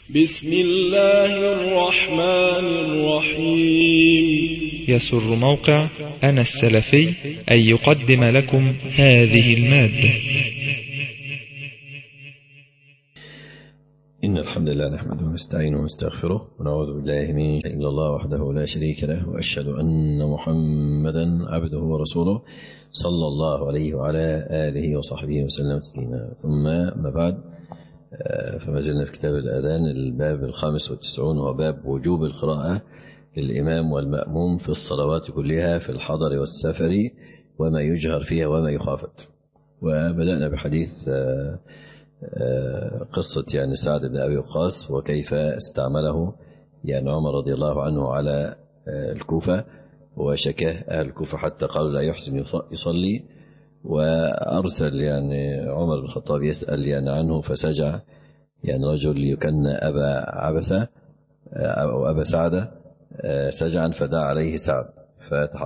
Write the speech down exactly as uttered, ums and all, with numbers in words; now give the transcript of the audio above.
بسم الله الرحمن الرحيم. يسر موقع أنا السلفي أن يقدم لكم هذه المادة. إن الحمد لله نحمده ونستعينه ونستغفره ونعوذ بالله من شيء إلا الله وحده لا شريك له، وأشهد أن محمدا عبده ورسوله صلى الله عليه وعلى آله وصحبه وسلم تسليما. ثم ما بعد، فما زلنا في كتاب الأذان، الباب الخامس والتسعون، وباب وجوب القراءة للإمام والمأموم في الصلوات كلها في الحضر والسفر وما يجهر فيها وما يخافت. وبدأنا بحديث قصة يعني سعد بن أبي وقاص وكيف استعمله يعني عمر رضي الله عنه على الكوفة، وشكاه أهل الكوفة حتى قالوا لا يحسن يصلي، وأرسل يعني عمر بن الخطاب يسأل يعني عنه، فسجع يعني رجل يكن أبا عبسة أو أبا سعدة سجعا، فدعا عليه سعد فتح